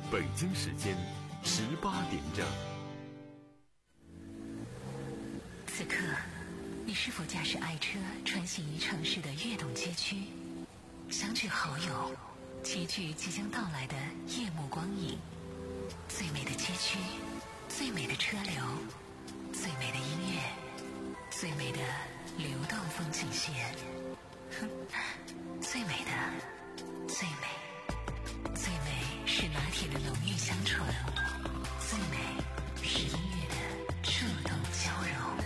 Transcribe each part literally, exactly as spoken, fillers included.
北京时间十八点整。 此刻，你是否驾驶爱车穿行于城市的跃动街区，相聚好友，齐聚即将到来的夜幕光影？最美的街区，最美的车流，最美的音乐，最美的流动风景线。哼，最美的，最美，最美是拿铁的浓郁香醇，最美是音乐的触动交融。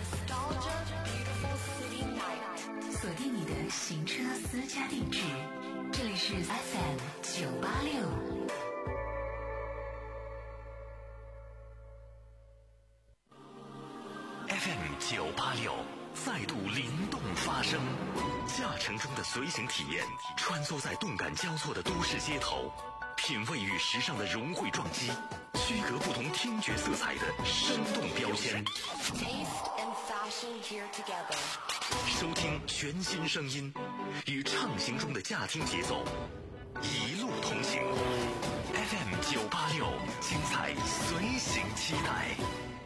锁定你的行车私家定制，这里是 F M 九八六。 F M 九八六再度灵动发声，驾乘中的随行体验，穿梭在动感交错的都市街头，品味与时尚的融汇撞击，区隔不同听觉色彩的生动标签。收听全新声音，与畅行中的驾听节奏，一路同行。F M 九八六，精彩随行期待。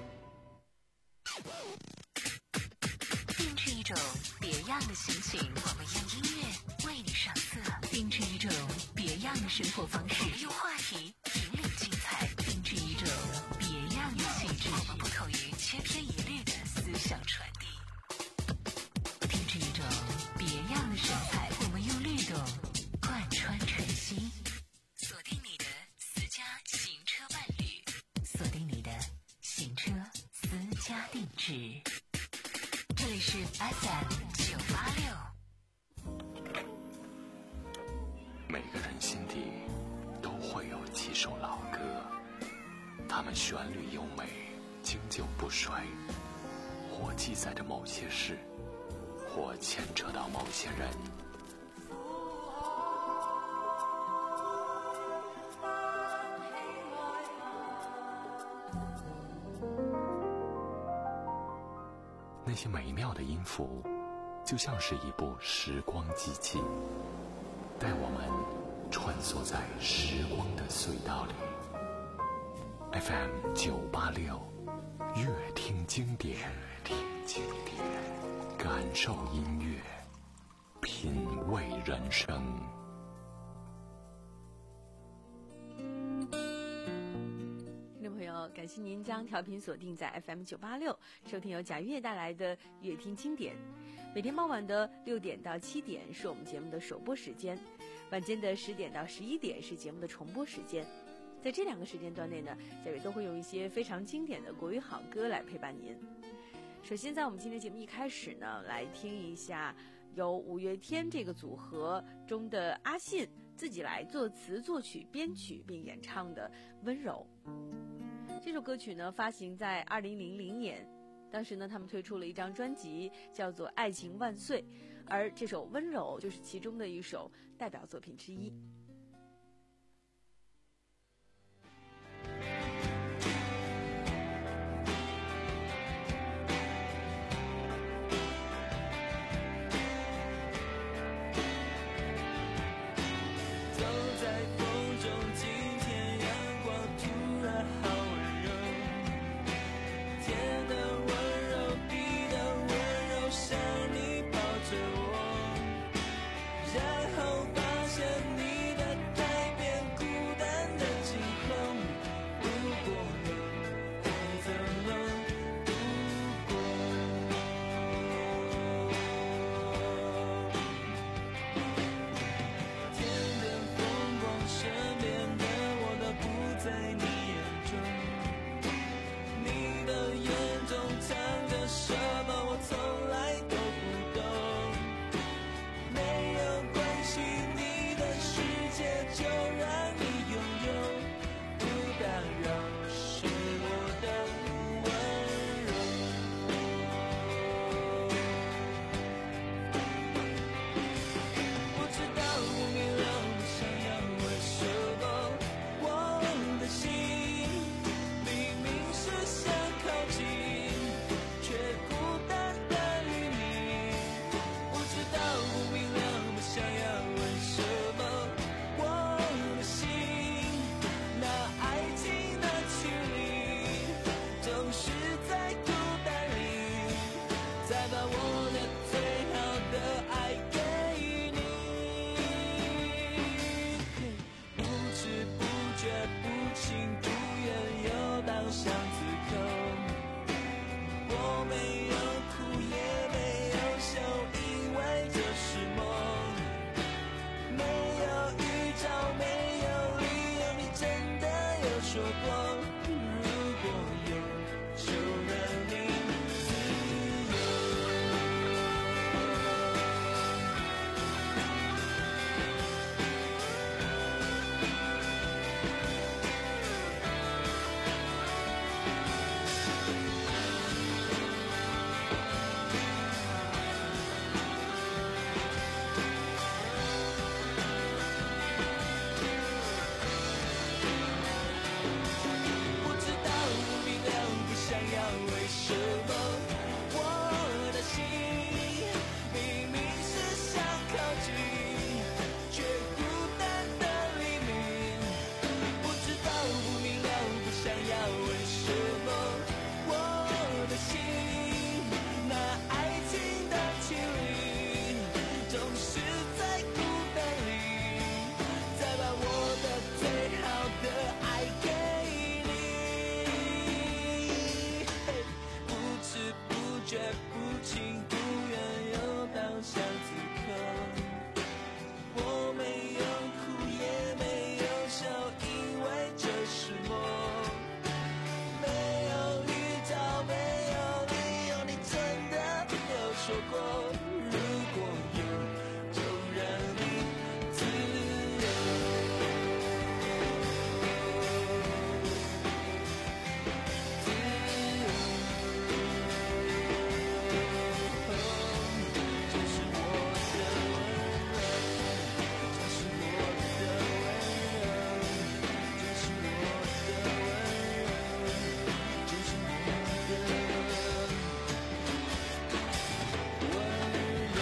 定制一种别样的心情，我们用音乐为你上色；定制一种别样的生活方式，我们用话题引领精彩；定制一种别样的气质，我们不同于千篇一律的思想传递；定制一种别样的神采，我们用律动贯穿晨曦。锁定你的私家行车伴侣，锁定你的行车私家定制。这里是 F M 九八六。 每个人心底都会有几首老歌，它们旋律优美，经久不衰，或记载着某些事，或牵扯到某些人。那些美妙的音符，就像是一部时光机器，带我们穿梭在时光的隧道里。F M 九八六，乐听经典，乐听经典，感受音乐，品味人生。 感谢您将调频锁定在 F M 九八六，收听由贾月带来的乐听经典。每天傍晚的六点到七点是我们节目的首播时间，晚间的十点到十一点是节目的重播时间。在这两个时间段内呢，贾月都会用一些非常经典的国语好歌来陪伴您。首先在我们今天节目一开始呢，来听一下由五月天这个组合中的阿信自己来作词作曲编曲并演唱的《温柔》。这首歌曲呢发行在二零零零年，当时呢他们推出了一张专辑叫做《爱情万岁》，而这首《温柔》就是其中的一首代表作品之一。 想你抱着我，然后发现你情不愿游到巷子口，我没有哭也没有笑，因为这是梦，没有预兆，没有理由，你真的有说过，如果有就让你自由。不知道不明了不想要，为什么我的心明明是想靠近，却孤单的黎明。不知道不明了不想要，为什么我的心那爱情的距离总是在孤单里，再把我的最好的爱给你。不知不觉不情不愿游到巷子口，我没有哭也没有笑，因为这是梦，没有预兆，没有理由，你真的有说过，如果有就让你自由。自由，这是我的温柔，这是我的温柔，这是我的温柔，这是我的温柔。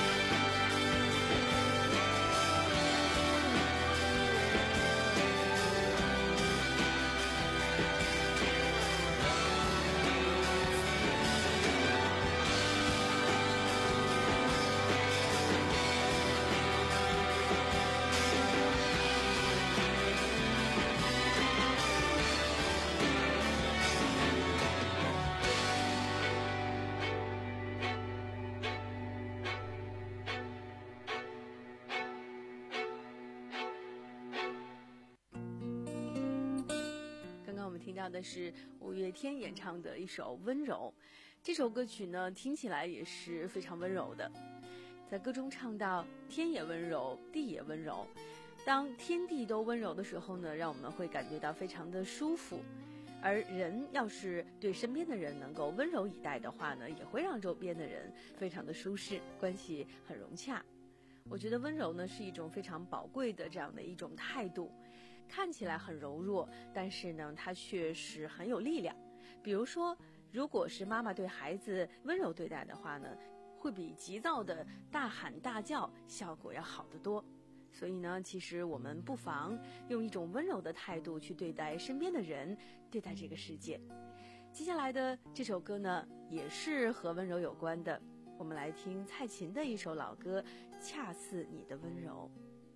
刚刚我们听到的是五月天演唱的一首《温柔》，这首歌曲呢听起来也是非常温柔的，在歌中唱到天也温柔，地也温柔，当天地都温柔的时候呢，让我们会感觉到非常的舒服，而人要是对身边的人能够温柔以待的话呢，也会让周边的人非常的舒适，关系很融洽。我觉得温柔呢是一种非常宝贵的这样的一种态度，看起来很柔弱，但是呢它却是很有力量。比如说，如果是妈妈对孩子温柔对待的话呢，会比急躁的大喊大叫效果要好得多。所以呢，其实我们不妨用一种温柔的态度去对待身边的人，对待这个世界。接下来的这首歌呢也是和温柔有关的，我们来听蔡琴的一首老歌《恰似你的温柔》。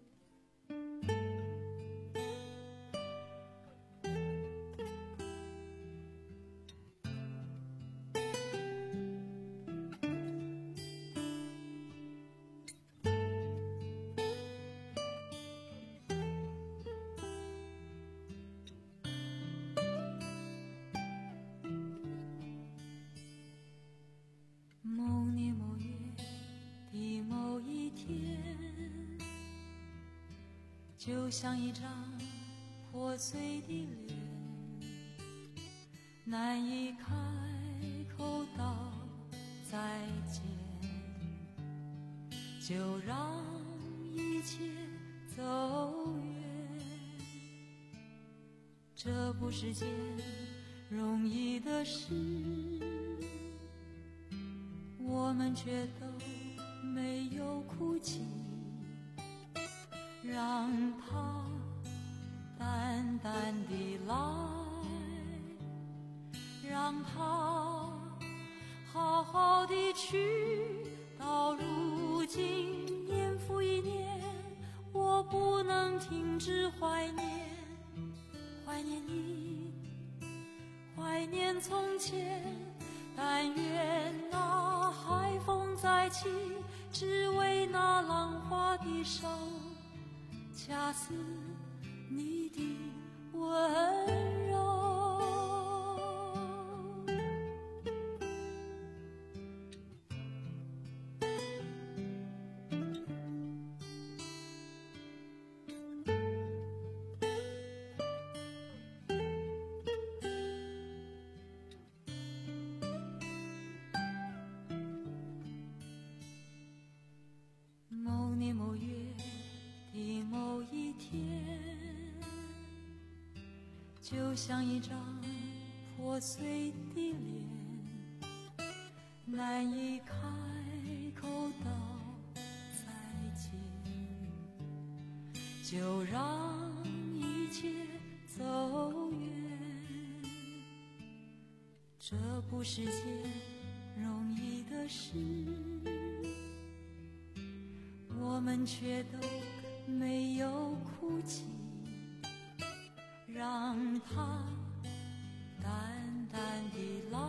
某年某月的某一天，就像一张破碎的脸，难以开口道再见，就让一切走远。这不是件容易的事，我们却都没有哭泣，让它淡淡地来，让它好好地去。到如今年复一年，我不能停止怀念，怀念念从前，但愿那海风再起，只为那浪花的手，恰似你的温柔。某年某月的某一天，就像一张破碎的脸，难以开口道再见，就让一切走远。这不是件容易的事，我们却都没有哭泣，让它淡淡地来，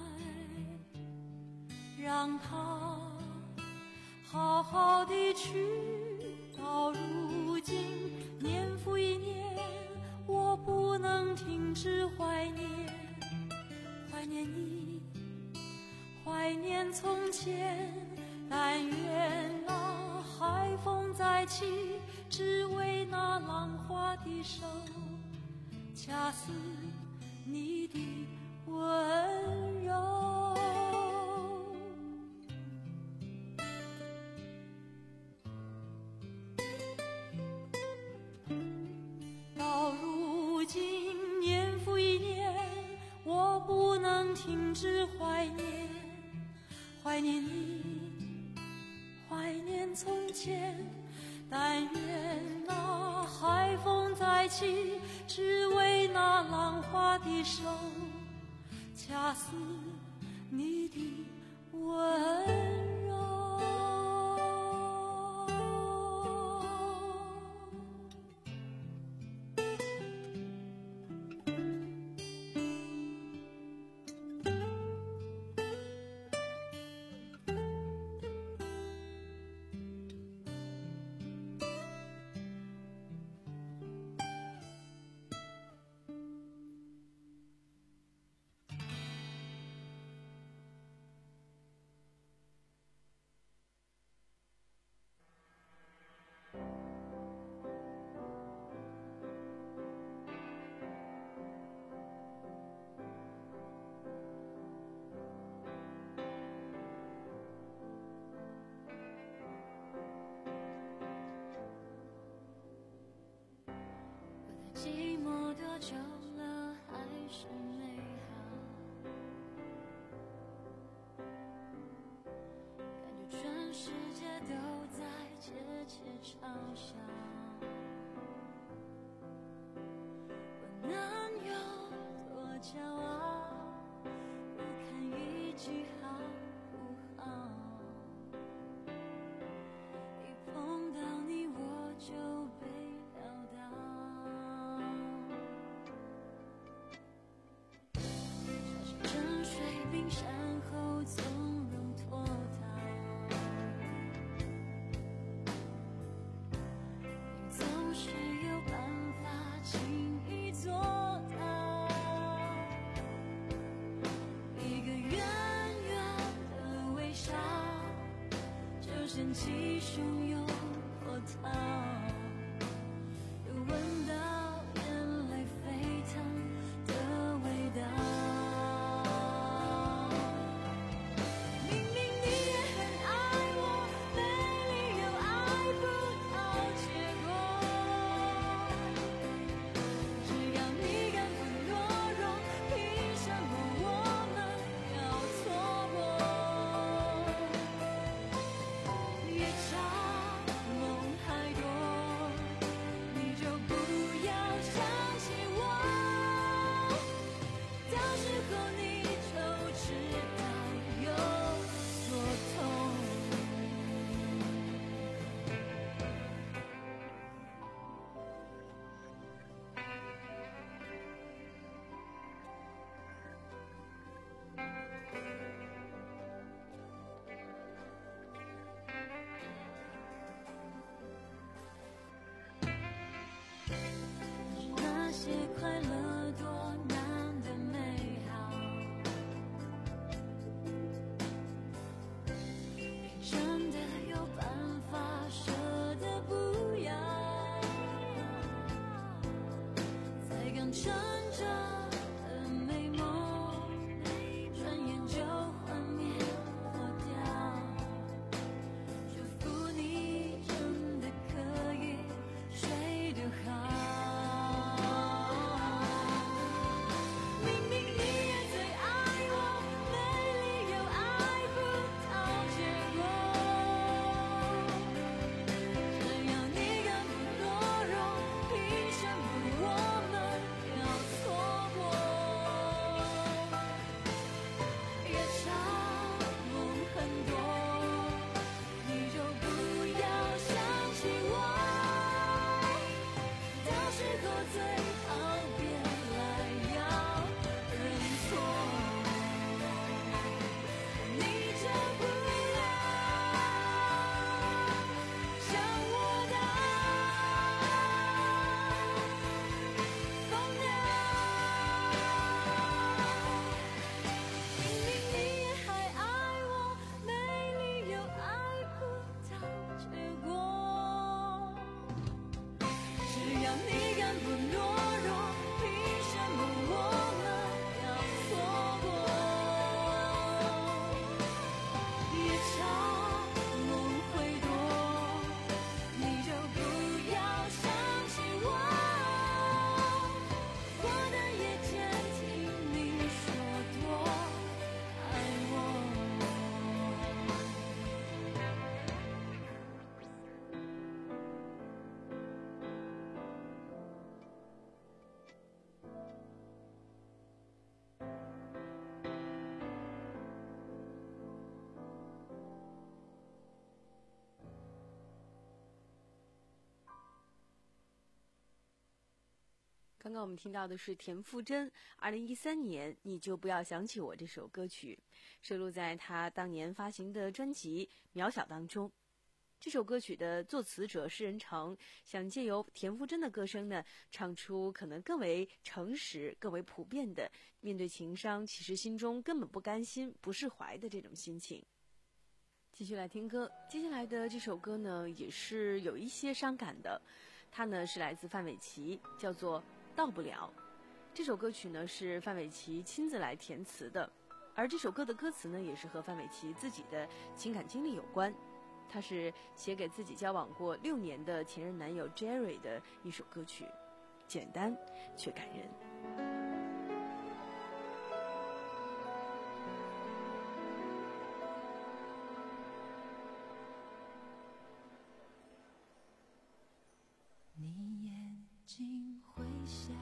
让它好好地去。到如今年复一年，我不能停止怀念，怀念你，怀念从前，但愿那海风再起，只为那浪花的手，恰似你的温柔。到如今年复一年，我不能停止怀念，怀念你，怀念从前，但愿那海风再起，只为那浪花的手，恰似你的温柔。寂寞多久了，还是美好，感觉全世界都在窃窃嘲笑，我能有多骄傲，不看一句好不好，一碰到你我就被撂倒，沉睡冰山后从容脱逃，你总是有办法轻易做到，一个圆圆的微笑就掀起汹涌波涛，又闻到眼泪沸腾的味道。明明你也很爱我，没理由爱不到结果，只要你敢问懦弱，凭什么我们要错过？越长些快乐多难的美好，你真的有办法舍得不要，才刚成长的美梦，转眼就幻灭破掉。祝福你真的可以睡得好。明明你也最爱我，没理由爱不到结果。只要你敢不懦弱，凭什么我们要错过？夜长梦很多，你就不要想起我，到时候最好别来要认错。你真不要想我的疯掉，明明你也还爱我，没理由爱不到结果。只要你敢不懦弱，凭什么我们要错过？夜长梦会多，你就不要想起我，过的夜间听你说多爱我。 刚刚我们听到的是田馥甄二零一三年《你就不要想起我》这首歌曲，收录在她当年发行的专辑《渺小》当中。这首歌曲的作词者施仁成想借由田馥甄的歌声呢，唱出可能更为诚实、更为普遍的面对情伤，其实心中根本不甘心、不释怀的这种心情。继续来听歌，接下来的这首歌呢，也是有一些伤感的，它呢是来自范玮琪，叫做到不了。这首歌曲呢是范玮琪亲自来填词的，而这首歌的歌词呢也是和范玮琪自己的情感经历有关。它是写给自己交往过六年的前任男友 Jerry 的一首歌曲，简单却感人。 你眼睛会笑，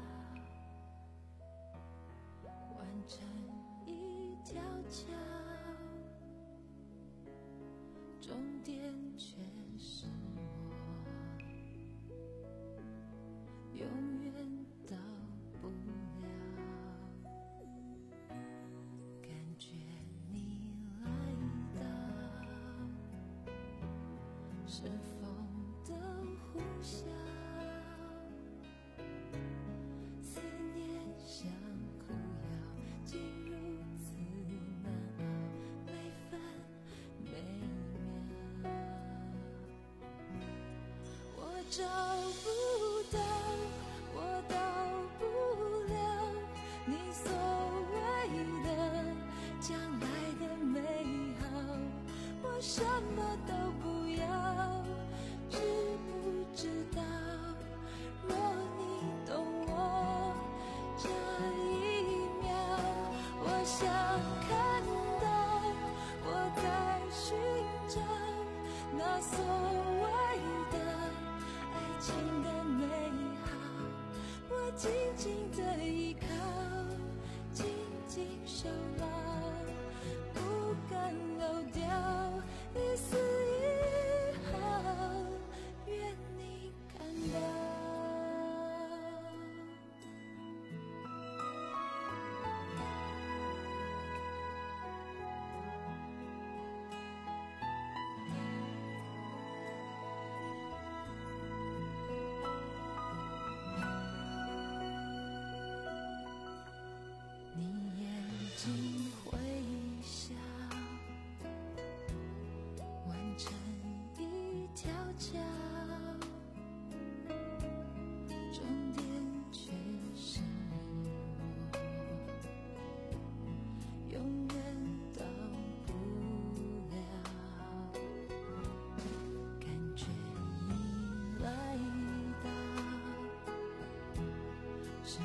弯成一条桥，终点却是我，永远到不了。感觉你来到，是风的呼啸，思念像苦药，竟如此难熬，每分每秒。我找不到，我到不了你所谓的将来的美好，我什么都不要。知不知道，若你懂我这一秒，我想看到我在寻找那所谓的爱情的美好，我紧紧的依靠，紧紧守牢，不敢漏掉一丝一毫，愿你看到。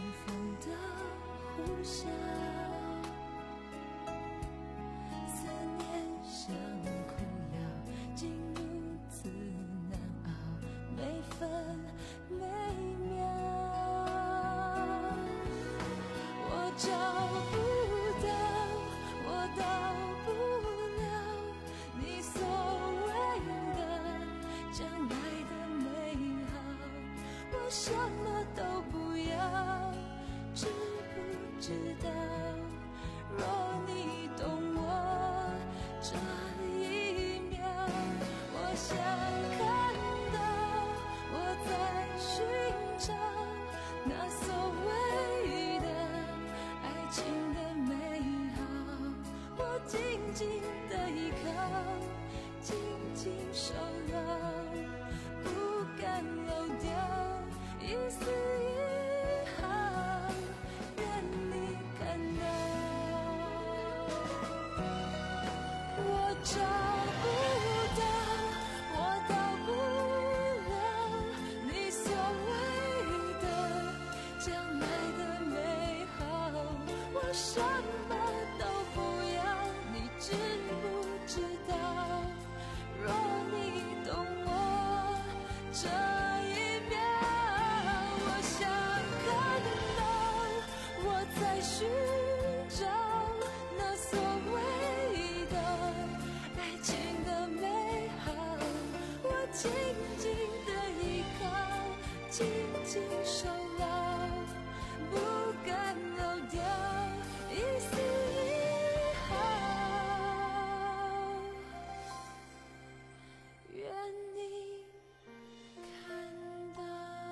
风的呼啸，思念像苦药，竟如此难熬，每分每秒。我找不到，我到不了你所谓的将来的美好，我什么都不要，知不知道？若你懂我这一秒，我想看到我在寻找那所谓的爱情的美好，我紧紧的依靠，紧紧守牢，不敢漏掉一丝一毫，愿你看到。我找不到，我到不了你所谓的将来的美好，我什么都不要，你知不知道？若你懂我这一秒，我想看到我在寻找那所谓的爱情的美好，我紧紧的依靠，紧紧守牢，不敢漏掉一丝一毫，愿你看到。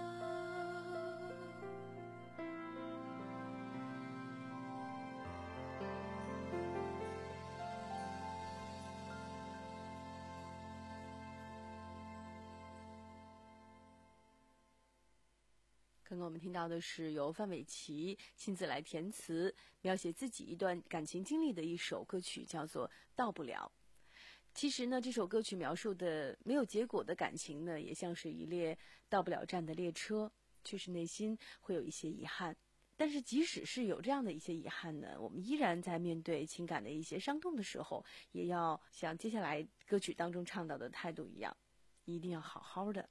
刚刚我们听到的是由范玮琪亲自来填词，描写自己一段感情经历的一首歌曲，叫做《到不了》。其实呢，这首歌曲描述的没有结果的感情呢，也像是一列到不了站的列车，确实内心会有一些遗憾。但是即使是有这样的一些遗憾呢，我们依然在面对情感的一些伤痛的时候，也要像接下来歌曲当中唱到的态度一样，一定要好好的。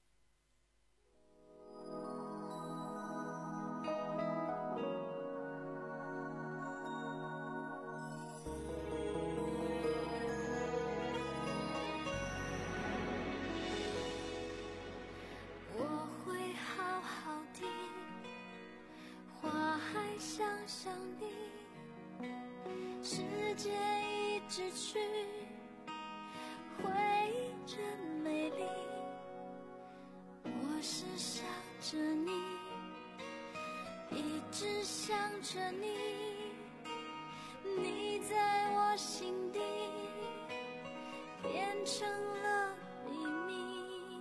我会好好的，花还想想你，时间一直去，回忆真美丽。我是想着你，一直想着你，你在我心底变成了秘密。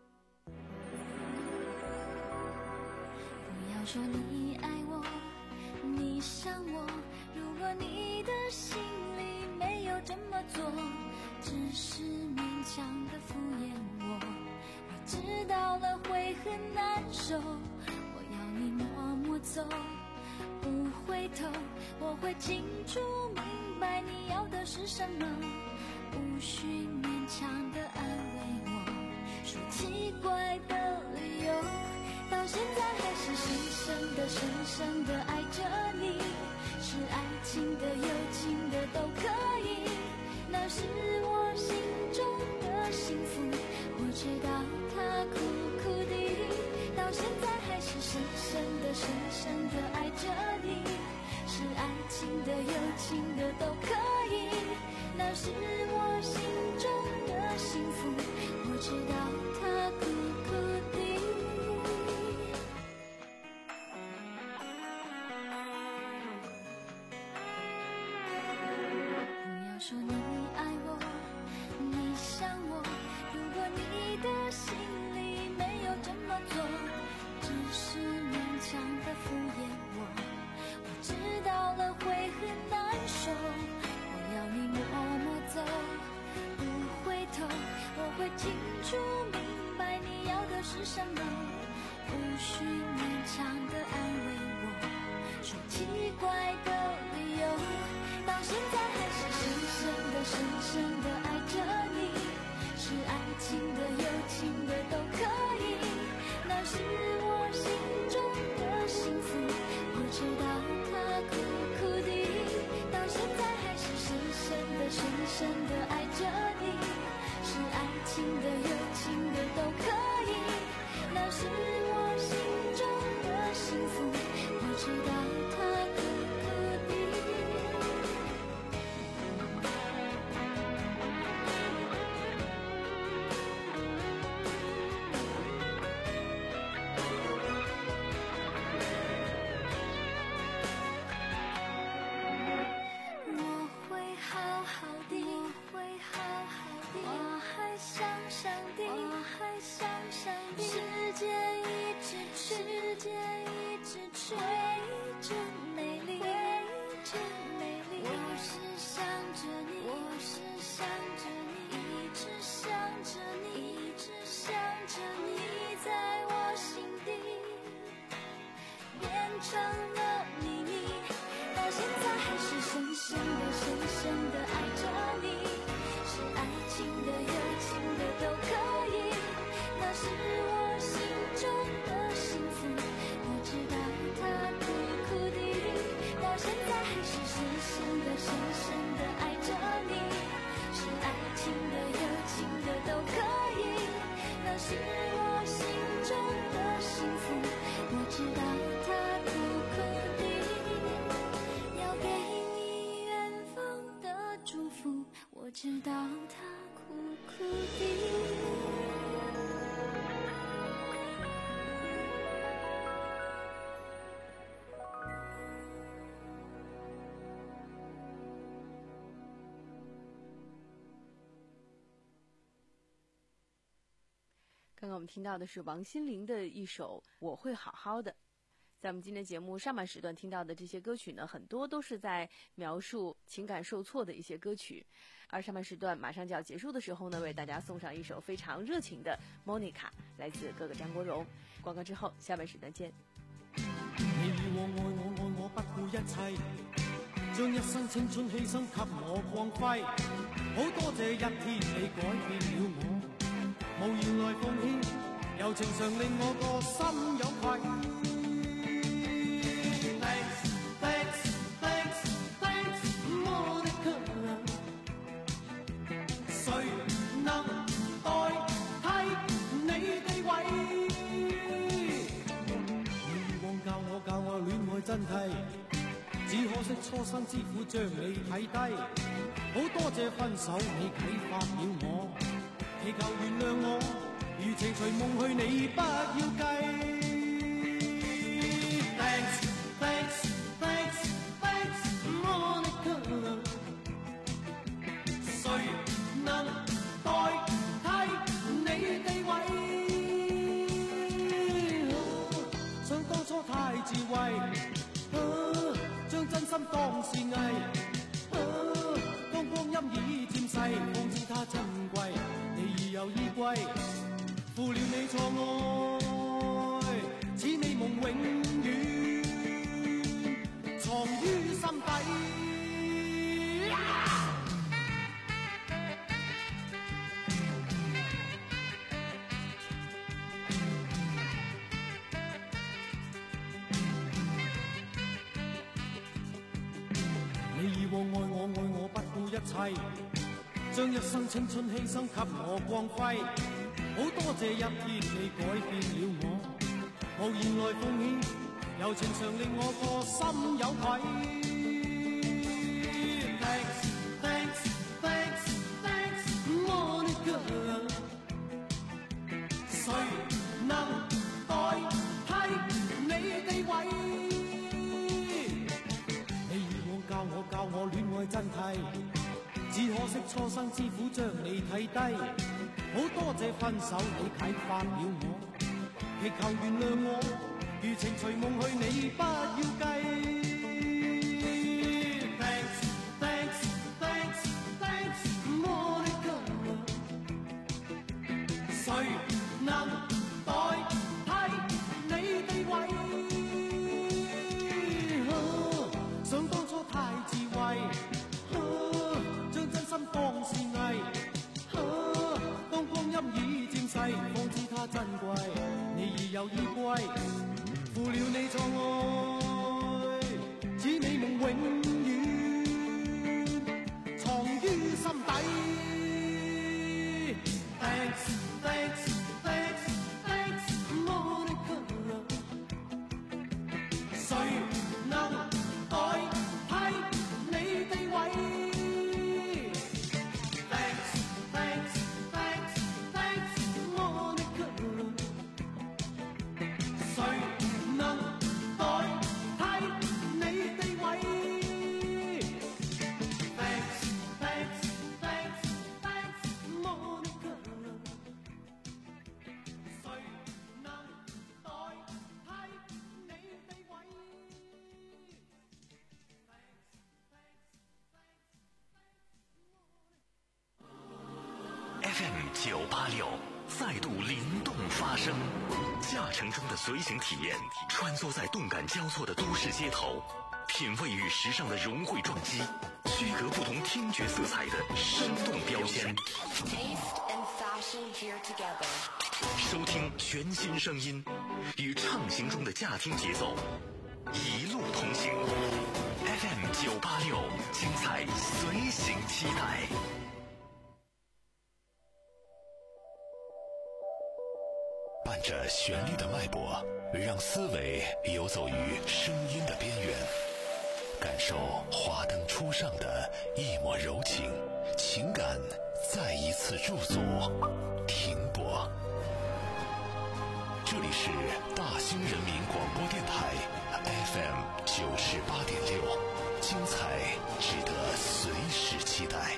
不要说你爱我，你想我，如果你的心里没有这么做，只是勉强的敷衍我，你知道了会很难受。我要你默默走，不回头，我会清楚明白你要的是什么，无需勉强的安慰我，说奇怪的理由，到现在还是深深的深深的爱着你，是爱情的有情的都可以，那是我心中的幸福，我知道它苦苦的，到现在还是深深的深深的爱着你，是爱情的有情的都可以，那是我心中的幸福，我知道它苦苦的。不要说你爱我，你想我，如果你的心里没有这么做，只是勉强的敷衍我，我知道了会很难受。我要你默默走，不回头，我会清楚明白你要的是什么，无需勉强的安慰怪的理由，到现在还是深深的深深的爱着你，是爱情的有情的都可以，那是我心中的幸福，我知道它苦苦的，到现在还是深深的深深的爱着你，是爱情的有情的都可以，那是我心中的幸福，我知道它苦苦的。我会好好的，我会好好的，我还想上帝，我还想上帝，时间一直去，时间一直去，回忆真美丽，回忆真美丽，我是想着你，我是想着你，一直想着你，一直想着你，在我心底变成了秘密，到现在还是深深的深深的爱着你，是爱情的有情的都可以，那是我心中的幸福，我知道它苦苦的，到现在还是深深的深深的爱着你，是爱情的有情的都可以，那是我心中的幸福，我知道它苦苦的，要给你远方的祝福，我知道它苦苦的。 刚刚我们听到的是王心凌的一首《我会好好的》。在我们今天节目上半时段听到的这些歌曲呢，很多都是在描述情感受挫的一些歌曲。而上半时段马上就要结束的时候呢，为大家送上一首非常热情的《Monica》，来自哥哥张国荣。广告之后，下半时段见。 你以往愛我愛我不顧一切，將一生青春犧牲給我光輝，好多謝一天你改變了我，無言來奉獻，柔情常令我個心有愧。真諦，只可惜初生之虎將你睇低，好多謝分手你啟發了我，祈求原諒我，如情隨夢去你不要計。Thanks, thanks, thanks, thanks, Monica， 誰能代替你地位？想當初太智慧。將真心當是藝，啊，當光陰已漸逝，方知它珍貴。你已有依歸，負了你錯愛，此美夢永遠藏於心底。你以往愛我愛我不顧一切，將一生青春犧牲給我光輝，好多謝一天你改變了我，無言來奉獻，柔情常令我個心有愧。Thanks, thanks, thanks, thanks, Monica， 誰能代替你地位？教我教我戀愛真諦，只可惜初生之虎將你睇低，好多謝分手你啟發了我，祈求原諒我，如情隨夢去你不要計。Thanks, thanks, thanks, thanks, Monica， 誰能代替你地位？ 似美夢永遠藏於心底。Thanks, thanks, thanks, thanks, Monica。誰能代替你地位？Thanks, thanks, thanks, thanks, Monica。誰能代替你地位？Thanks, thanks, thanks, thanks, Monica。誰能代替你地位？ F M 九八六再度灵动发声，驾乘中的随行体验，穿梭在动感交错的都市街头，品味与时尚的融汇撞击，区隔不同听觉色彩的生动标签。收听全新声音，与畅行中的驾听节奏，一路同行。F M 九八六，精彩随行期待。伴着旋律的脉搏，让思维游走于声音的边缘，感受华灯初上的一抹柔情，情感再一次驻足停泊。这里是大兴人民广播电台 F M 九十八点六，精彩值得随时期待。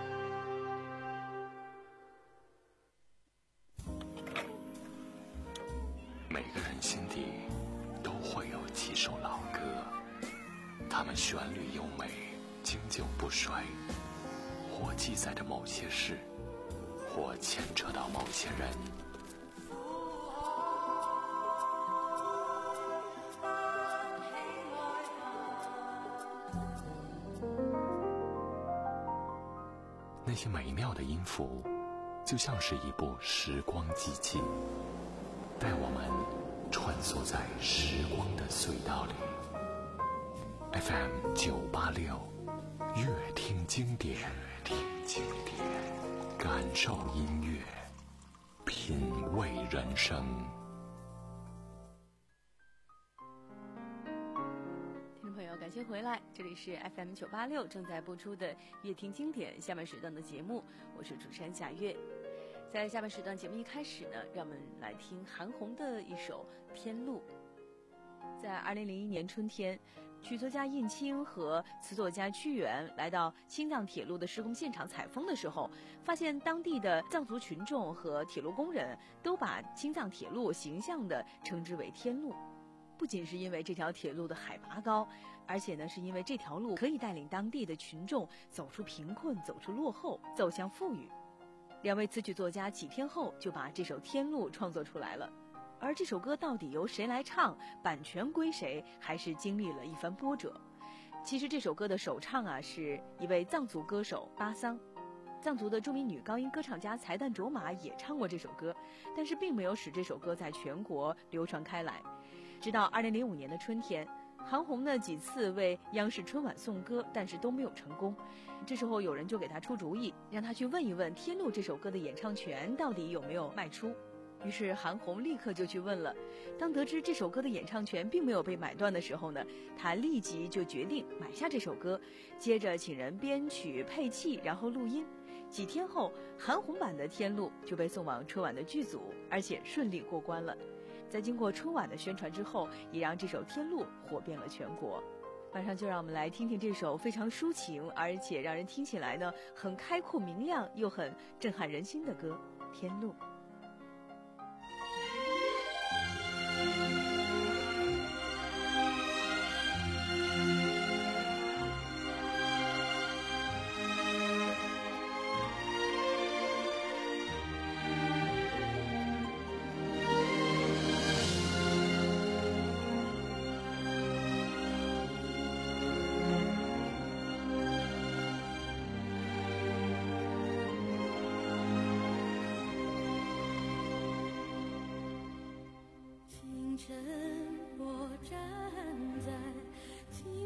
每个人心底都会有几首老歌，它们旋律优美，经久不衰，或记载着某些事，或牵扯到某些人。那些美妙的音符，就像是一部时光机器，带我们穿梭在时光的隧道里。 F M 九八六，乐听经典，乐听经典，感受音乐，品味人生。 听众朋友，感谢回来，这里是 F M 九八六正在播出的乐听经典下半时段的节目，我是主持人贾月。在下半时段节目一开始呢，让我们来听韩红的一首《天路》。在二零零一年春天，曲作家印青和词作家屈原来到青藏铁路的施工现场采风的时候，发现当地的藏族群众和铁路工人都把青藏铁路形象地称之为天路。不仅是因为这条铁路的海拔高，而且呢，是因为这条路可以带领当地的群众走出贫困，走出落后，走向富裕。两位词曲作家几天后就把这首《天路》创作出来了。而这首歌到底由谁来唱，版权归谁，还是经历了一番波折。其实这首歌的首唱啊，是一位藏族歌手巴桑。藏族的著名女高音歌唱家才旦卓玛也唱过这首歌，但是并没有使这首歌在全国流传开来。直到二零零五年的春天，韩红呢几次为央视春晚送歌，但是都没有成功。这时候有人就给她出主意，让她去问一问《天路》这首歌的演唱权到底有没有卖出。于是韩红立刻就去问了。当得知这首歌的演唱权并没有被买断的时候呢，她立即就决定买下这首歌，接着请人编曲配器，然后录音。几天后，韩红版的《天路》就被送往春晚的剧组，而且顺利过关了。在经过春晚的宣传之后，也让这首《天路》火遍了全国。马上就让我们来听听这首非常抒情，而且让人听起来呢很开阔明亮又很震撼人心的歌《天路》。 清晨我站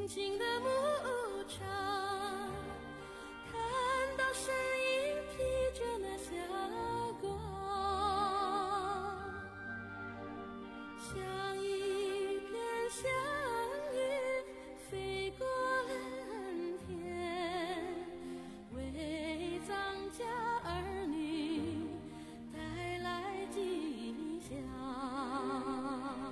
轻轻的牧场，看到身影披着那霞光，像一片祥云飞过蓝天，为藏家儿女带来吉祥。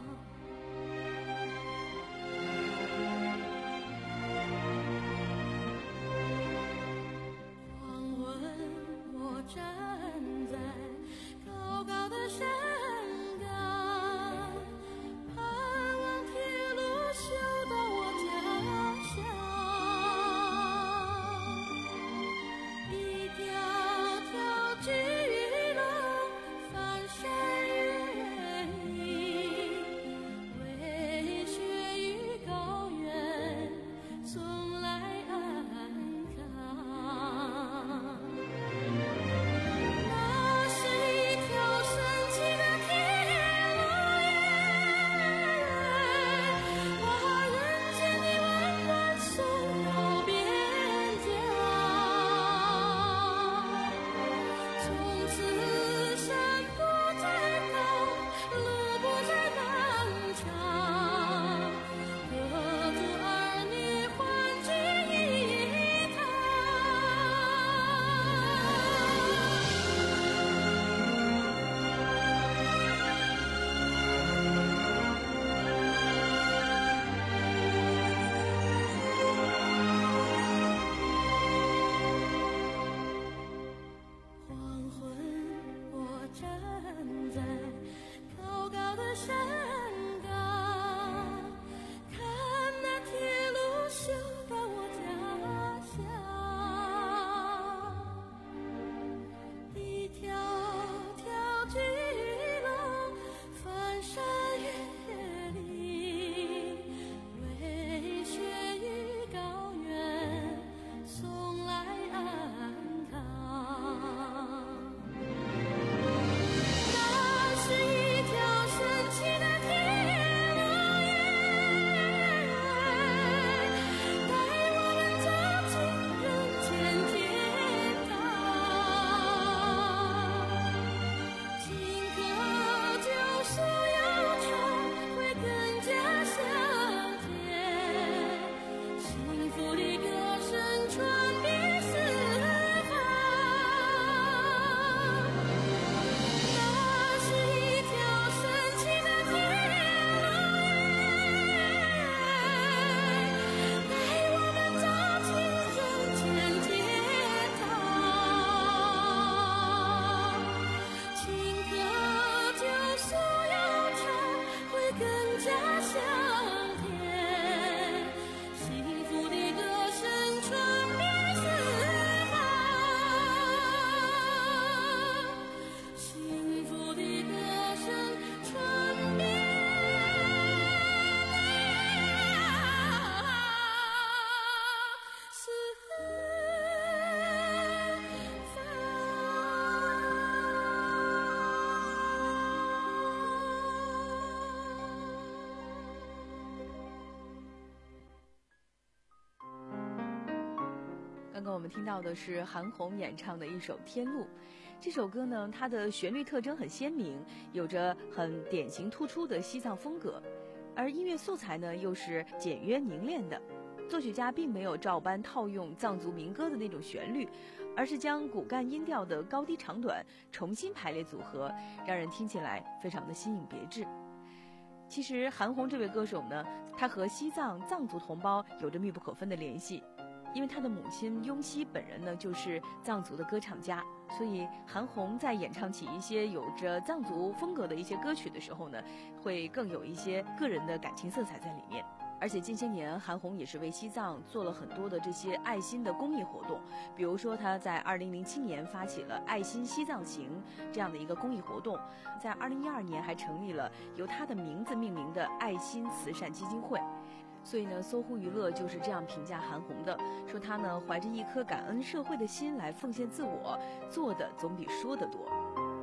刚刚我们听到的是韩红演唱的一首《天路》。这首歌呢，它的旋律特征很鲜明，有着很典型突出的西藏风格，而音乐素材呢又是简约凝练的。作曲家并没有照搬套用藏族民歌的那种旋律，而是将骨干音调的高低长短重新排列组合，让人听起来非常的新颖别致。其实韩红这位歌手呢，她和西藏藏族同胞有着密不可分的联系，因为她的母亲雍熙本人呢就是藏族的歌唱家，所以韩红在演唱起一些有着藏族风格的一些歌曲的时候呢，会更有一些个人的感情色彩在里面。而且近些年韩红也是为西藏做了很多的这些爱心的公益活动，比如说她在二零零七年发起了爱心西藏行这样的一个公益活动，在二零一二年还成立了由她的名字命名的爱心慈善基金会。所以呢，搜狐娱乐就是这样评价韩红的，说她呢怀着一颗感恩社会的心来奉献自我，做的总比说的多。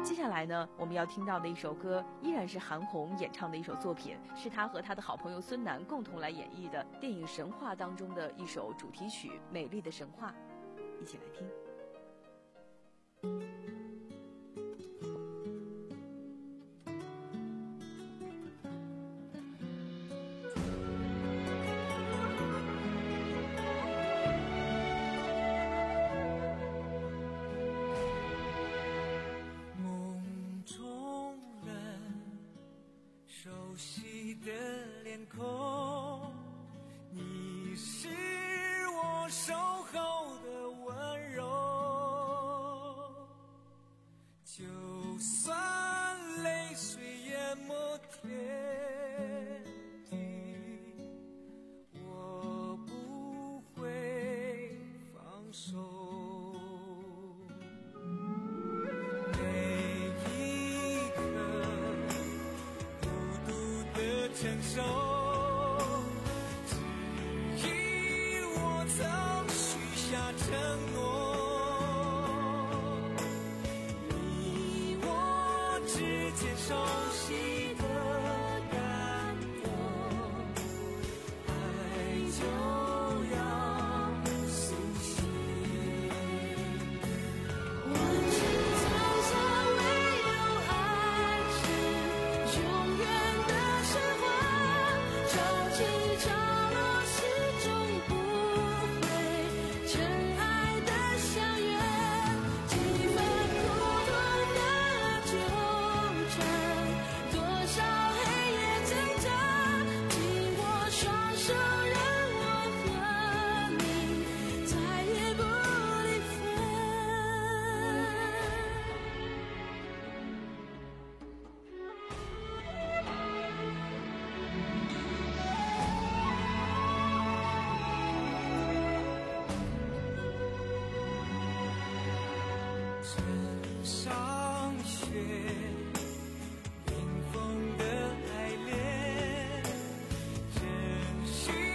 接下来呢，我们要听到的一首歌依然是韩红演唱的一首作品，是她和她的好朋友孙楠共同来演绎的电影《神话》当中的一首主题曲《美丽的神话》，一起来听。 冰封的爱恋，真心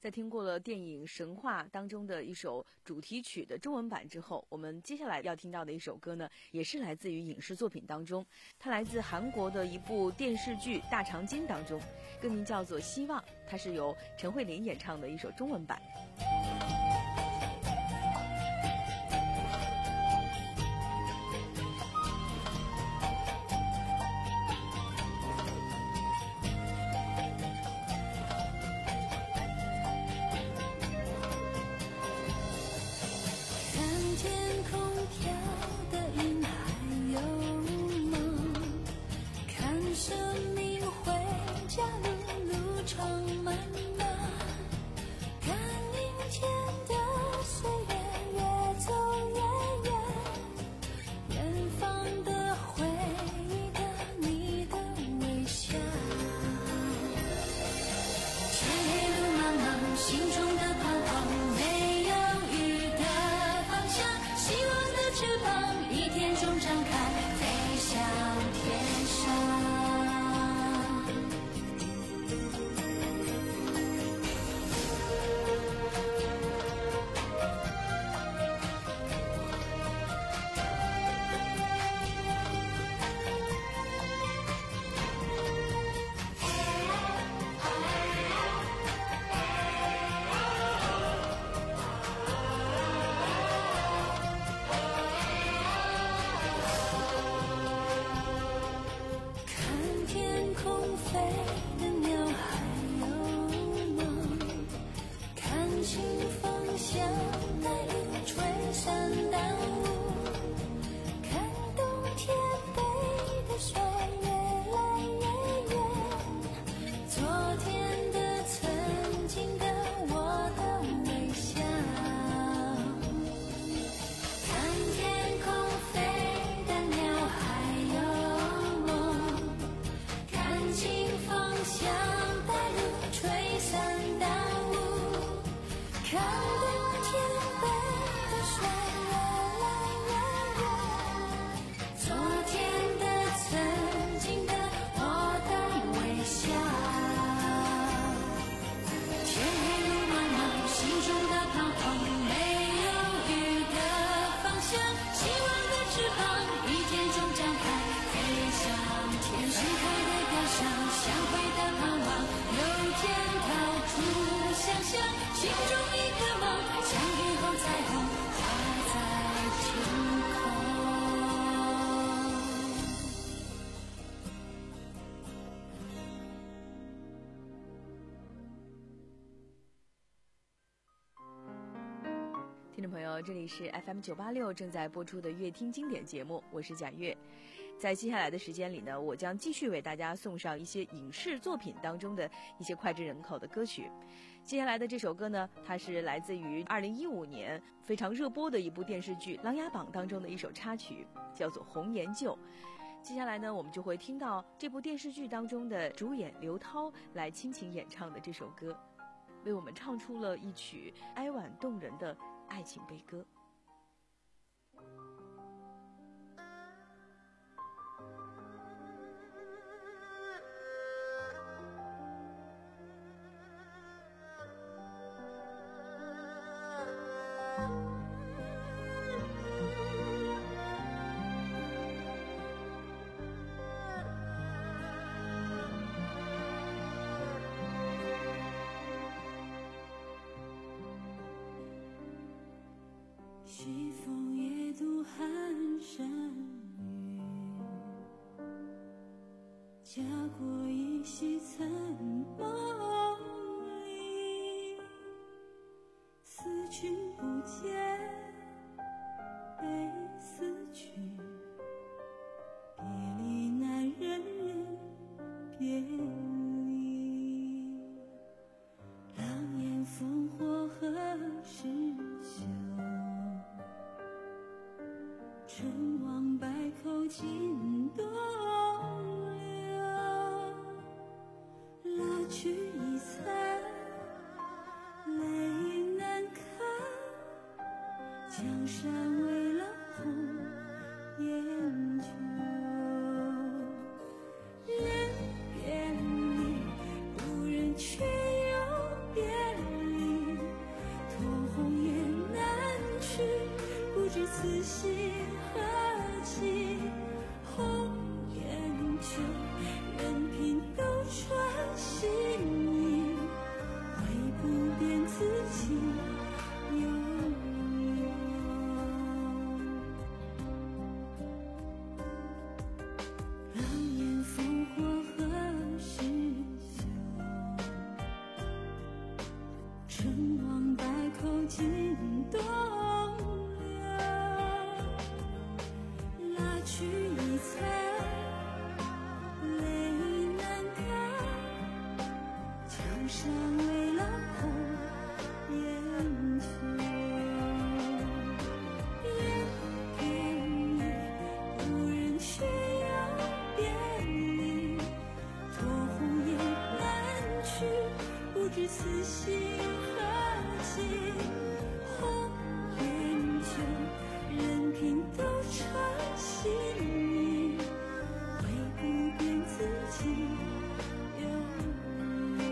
在听过了电影《神话》当中的一首主题曲的中文版之后，我们接下来要听到的一首歌呢，也是来自于影视作品当中，它来自韩国的一部电视剧《大长今》当中，歌名叫做《希望》，它是由陈慧琳演唱的一首中文版。听众朋友，这里是 F M 九八六正在播出的乐听经典节目，我是贾月。在接下来的时间里呢，我将继续为大家送上一些影视作品当中的一些脍炙人口的歌曲。接下来的这首歌呢，它是来自于二零一五年非常热播的一部电视剧《琅琊榜》当中的一首插曲，叫做《红颜旧》。接下来呢，我们就会听到这部电视剧当中的主演刘涛来倾情演唱的这首歌，为我们唱出了一曲哀婉动人的爱情悲歌。 西风夜渡寒山雨，家国依稀残梦里，思君不见悲思曲，别离难忍人别离，狼烟烽火何时休，唇亡百口尽东流，老去已残泪难看，江山未老红颜旧，人别离，无人却又别离， 此心何寄？红颜旧，任凭斗转星移，唯不变自己悠悠。冷眼烽火何时休？春往百口尽东流，拉去一彩泪难干，江山未老红颜旧。愿给你无人却要别离，托鸿雁南去，不知此心何寄。红颜旧，任凭斗转星移，唯不变自己悠悠。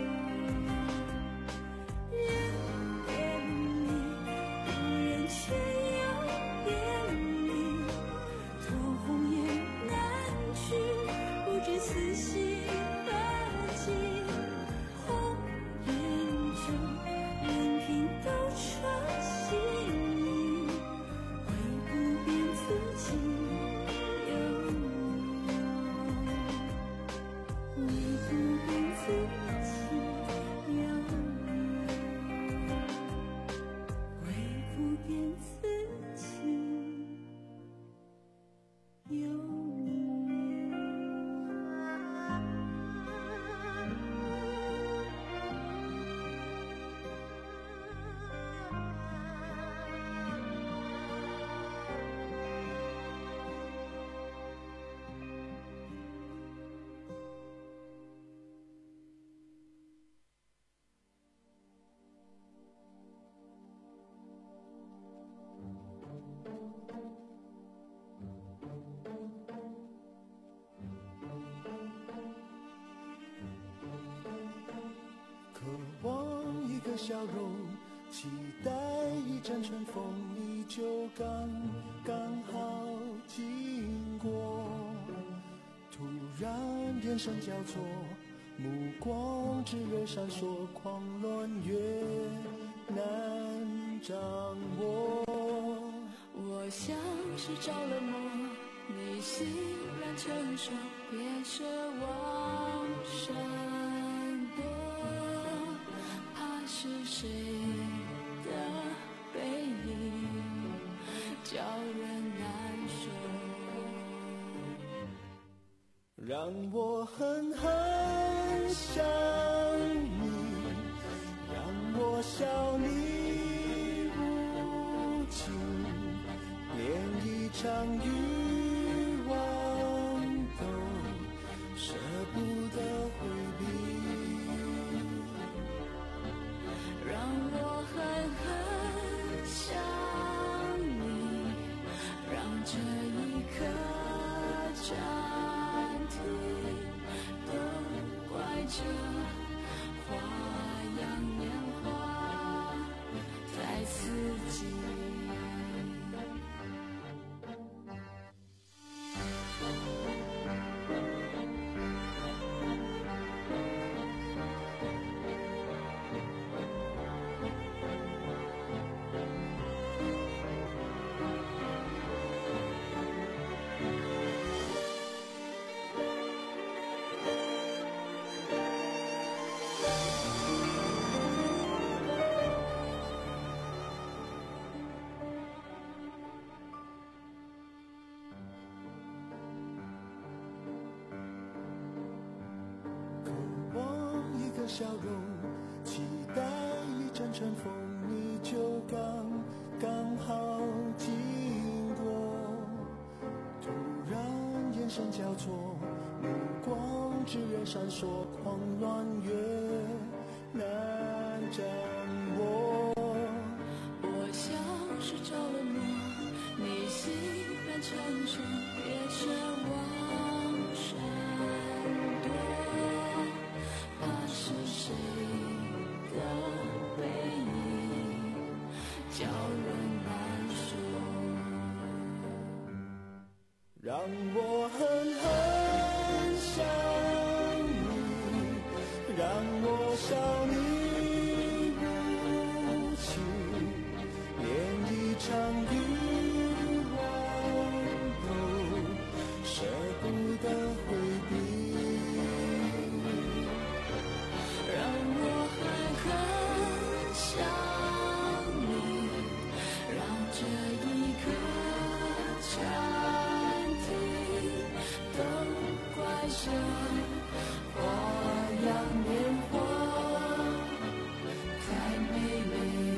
人别离，无人却又别离，托鸿雁南去，不知此心何寄。红颜旧，任凭斗转星移，唯不变自己悠悠，唯不变自己悠悠，唯不变自己悠悠。 渴望一个笑容，期待一阵春风，你就刚刚好经过。突然眼神交错，目光炽热闪烁，狂乱越难掌握。 我像是着了魔，你欣然承受，别奢望闪躲，怕是谁的背影叫人难受。 让我狠狠想你，让我笑你无情，连一场欲望都舍不得回避。 让我狠狠想你，让这一刻暂停，都怪这花样年华太刺激。 笑容，期待一阵春风，你就刚刚好经过。突然眼神交错，目光炽热闪烁，狂乱越难掌握。 我像是着了魔，你欣然承受，别奢望闪躲，怕是谁的背影叫人难受。 让我狠狠想你，让我笑你无情，连一场欲望都舍不得回避。 让我狠狠想你，让这一刻暂停，都怪这花样年华太美丽。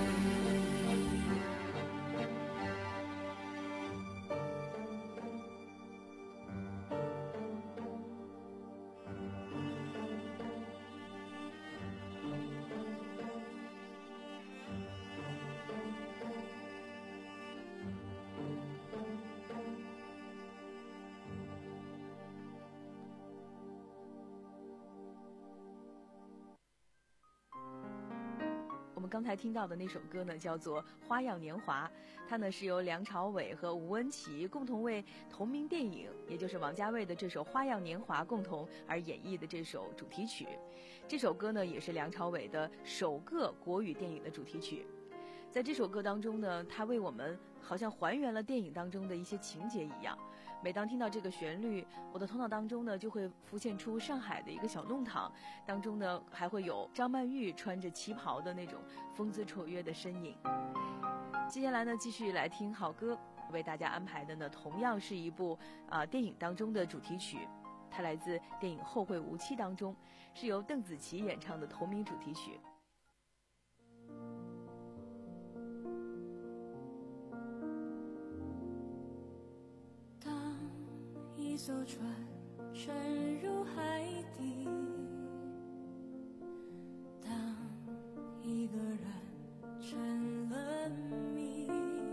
我们刚才听到的那首歌呢，叫做《花样年华》，它呢是由梁朝伟和吴恩琪共同为同名电影，也就是王家卫的这首《花样年华》共同而演绎的这首主题曲。这首歌呢，也是梁朝伟的首个国语电影的主题曲。在这首歌当中呢，它为我们好像还原了电影当中的一些情节一样。每当听到这个旋律，我的头脑当中呢就会浮现出上海的一个小弄堂，当中呢还会有张曼玉穿着旗袍的那种风姿绰约的身影。接下来呢，继续来听好歌，为大家安排的呢同样是一部啊、呃、电影当中的主题曲，它来自电影《后会无期》当中，是由邓紫棋演唱的同名主题曲。 一艘船沉入海底，当一个人成了谜，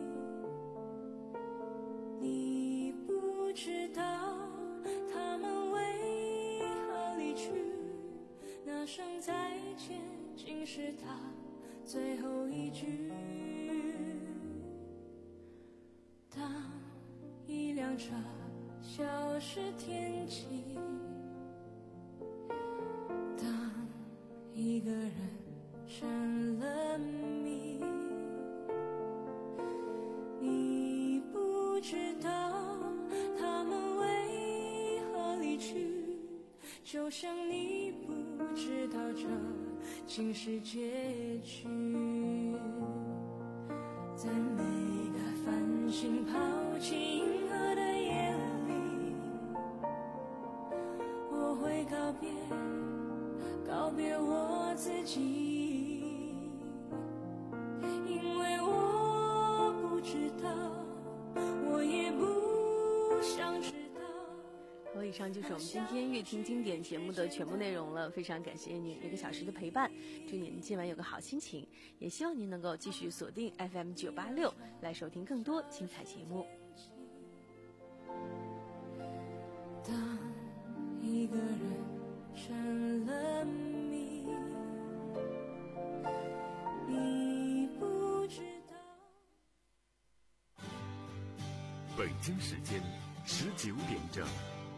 你不知道他们为何离去，那声再见竟是他最后一句。当一辆车消失天际，当一个人成了谜，你不知道他们为何离去，就像你不知道这竟是结局。在每个繁星抛弃银河的夜里，我会告别告别我自己，因为我不知道，我也不想知道。 好，以上就是我们今天乐听经典节目的全部内容了，非常感谢您一个小时的陪伴，祝您今晚有个好心情，也希望您能够继续锁定 F M 九八六来收听更多精彩节目。 当一个人成了谜，你不知道。 北京时间十九点整。